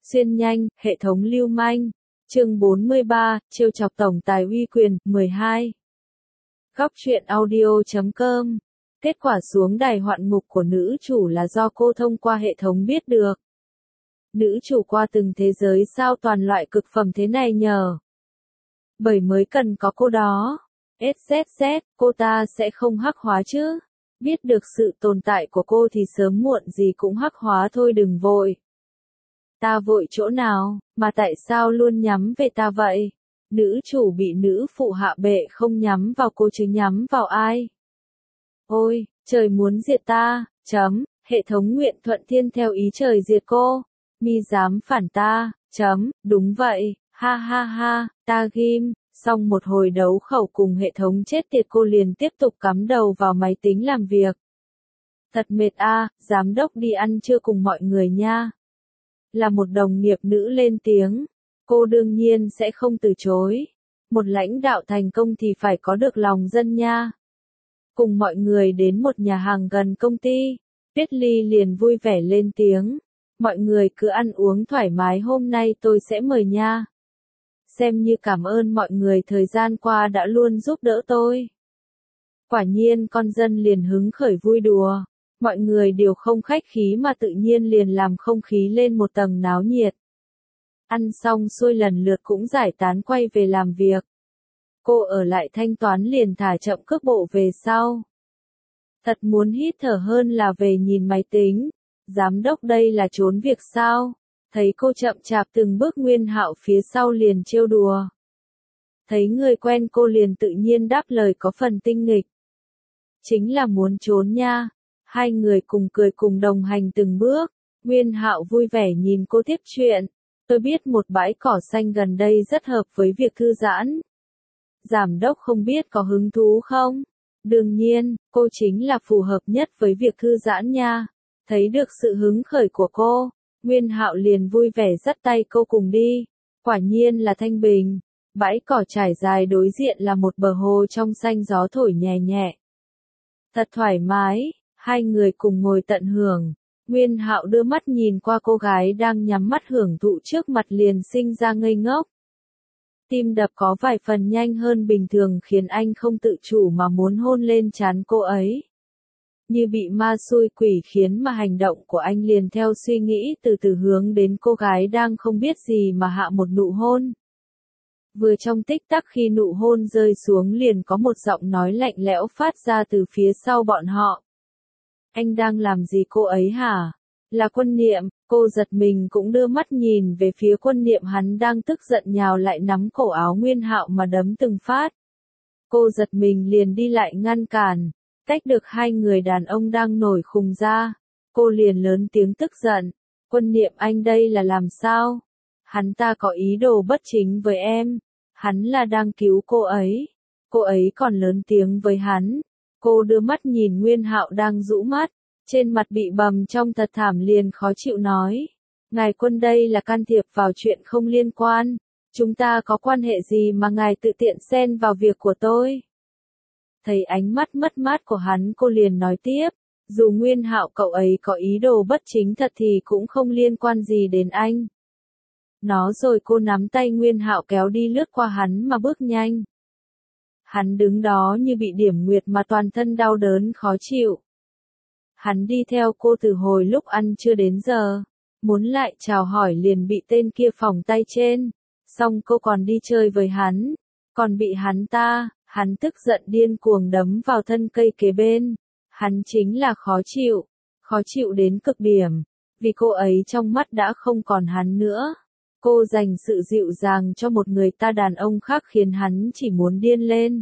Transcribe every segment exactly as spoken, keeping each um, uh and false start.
Xuyên nhanh, hệ thống lưu manh. Chương bốn mươi ba, trêu chọc tổng tài uy quyền, mười hai. Góc truyện audio chấm com. Kết quả xuống đài hoạn mục của nữ chủ là do cô thông qua hệ thống biết được. Nữ chủ qua từng thế giới sao toàn loại cực phẩm thế này nhờ. Bởi mới cần có cô đó. ét zét zét, cô ta sẽ không hắc hóa chứ. Biết được sự tồn tại của cô thì sớm muộn gì cũng hắc hóa thôi, đừng vội. Ta vội chỗ nào, mà tại sao luôn nhắm về ta vậy? Nữ chủ bị nữ phụ hạ bệ không nhắm vào cô chứ nhắm vào ai? Ôi, trời muốn diệt ta, chấm, hệ thống nguyện thuận thiên theo ý trời diệt cô. Mi dám phản ta, chấm, đúng vậy, ha ha ha, ta ghim. Xong một hồi đấu khẩu cùng hệ thống chết tiệt, cô liền tiếp tục cắm đầu vào máy tính làm việc. Thật mệt a, à, giám đốc đi ăn trưa cùng mọi người nha. Là một đồng nghiệp nữ lên tiếng, cô đương nhiên sẽ không từ chối. Một lãnh đạo thành công thì phải có được lòng dân nha. Cùng mọi người đến một nhà hàng gần công ty, Tuyết Ly liền vui vẻ lên tiếng. Mọi người cứ ăn uống thoải mái, hôm nay tôi sẽ mời nha. Xem như cảm ơn mọi người thời gian qua đã luôn giúp đỡ tôi. Quả nhiên con dân liền hứng khởi vui đùa. Mọi người đều không khách khí mà tự nhiên liền làm không khí lên một tầng náo nhiệt. Ăn xong xuôi lần lượt cũng giải tán quay về làm việc. Cô ở lại thanh toán liền thả chậm cước bộ về sau. Thật muốn hít thở hơn là về nhìn máy tính. Giám đốc đây là trốn việc sao? Thấy cô chậm chạp từng bước, Nguyên Hạo phía sau liền trêu đùa. Thấy người quen cô liền tự nhiên đáp lời có phần tinh nghịch. Chính là muốn trốn nha. Hai người cùng cười cùng đồng hành từng bước. Nguyên Hạo vui vẻ nhìn cô tiếp chuyện. Tôi biết một bãi cỏ xanh gần đây rất hợp với việc thư giãn. Giám đốc không biết có hứng thú không? Đương nhiên, cô chính là phù hợp nhất với việc thư giãn nha. Thấy được sự hứng khởi của cô, Nguyên Hạo liền vui vẻ dắt tay cô cùng đi. Quả nhiên là thanh bình. Bãi cỏ trải dài đối diện là một bờ hồ trong xanh, gió thổi nhẹ nhẹ. Thật thoải mái, hai người cùng ngồi tận hưởng. Nguyên Hạo đưa mắt nhìn qua cô gái đang nhắm mắt hưởng thụ trước mặt liền sinh ra ngây ngốc. Tim đập có vài phần nhanh hơn bình thường khiến anh không tự chủ mà muốn hôn lên trán cô ấy. Như bị ma xui quỷ khiến mà hành động của anh liền theo suy nghĩ từ từ hướng đến cô gái đang không biết gì mà hạ một nụ hôn. Vừa trong tích tắc khi nụ hôn rơi xuống liền có một giọng nói lạnh lẽo phát ra từ phía sau bọn họ. Anh đang làm gì cô ấy hả? Là Quân Niệm. Cô giật mình cũng đưa mắt nhìn về phía Quân Niệm, hắn đang tức giận nhào lại nắm cổ áo Nguyên Hạo mà đấm từng phát. Cô giật mình liền đi lại ngăn cản. Tách được hai người đàn ông đang nổi khùng ra. Cô liền lớn tiếng tức giận. Quân Niệm, anh đây là làm sao? Hắn ta có ý đồ bất chính với em. Hắn là đang cứu cô ấy. Cô ấy còn lớn tiếng với hắn. Cô đưa mắt nhìn Nguyên Hạo đang rũ mắt. Trên mặt bị bầm trong thật thảm liền khó chịu nói. Ngài Quân, đây là can thiệp vào chuyện không liên quan. Chúng ta có quan hệ gì mà ngài tự tiện xen vào việc của tôi? Thấy ánh mắt mất mát của hắn, cô liền nói tiếp. Dù Nguyên Hạo cậu ấy có ý đồ bất chính thật thì cũng không liên quan gì đến anh. Nó rồi cô nắm tay Nguyên Hạo kéo đi lướt qua hắn mà bước nhanh. Hắn đứng đó như bị điểm nguyệt mà toàn thân đau đớn khó chịu. Hắn đi theo cô từ hồi lúc ăn chưa đến giờ. Muốn lại chào hỏi liền bị tên kia phỏng tay trên. Xong cô còn đi chơi với hắn. Còn bị hắn ta, hắn tức giận điên cuồng đấm vào thân cây kế bên. Hắn chính là khó chịu. Khó chịu đến cực điểm. Vì cô ấy trong mắt đã không còn hắn nữa. Cô dành sự dịu dàng cho một người ta đàn ông khác khiến hắn chỉ muốn điên lên.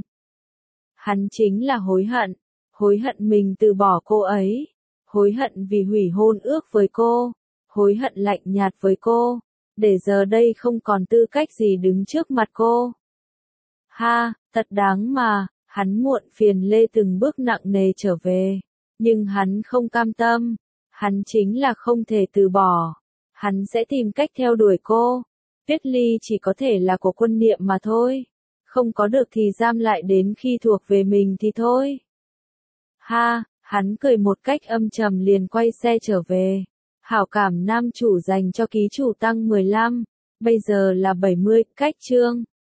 Hắn chính là hối hận. Hối hận mình từ bỏ cô ấy. Hối hận vì hủy hôn ước với cô. Hối hận lạnh nhạt với cô. Để giờ đây không còn tư cách gì đứng trước mặt cô. Ha, thật đáng mà. Hắn muộn phiền lê từng bước nặng nề trở về. Nhưng hắn không cam tâm. Hắn chính là không thể từ bỏ. Hắn sẽ tìm cách theo đuổi cô. Tuyết Ly chỉ có thể là của Quân Niệm mà thôi. Không có được thì giam lại đến khi thuộc về mình thì thôi. Ha, hắn cười một cách âm trầm liền quay xe trở về. Hảo cảm nam chủ dành cho ký chủ tăng mười lăm, bây giờ là bảy mươi, cách chương.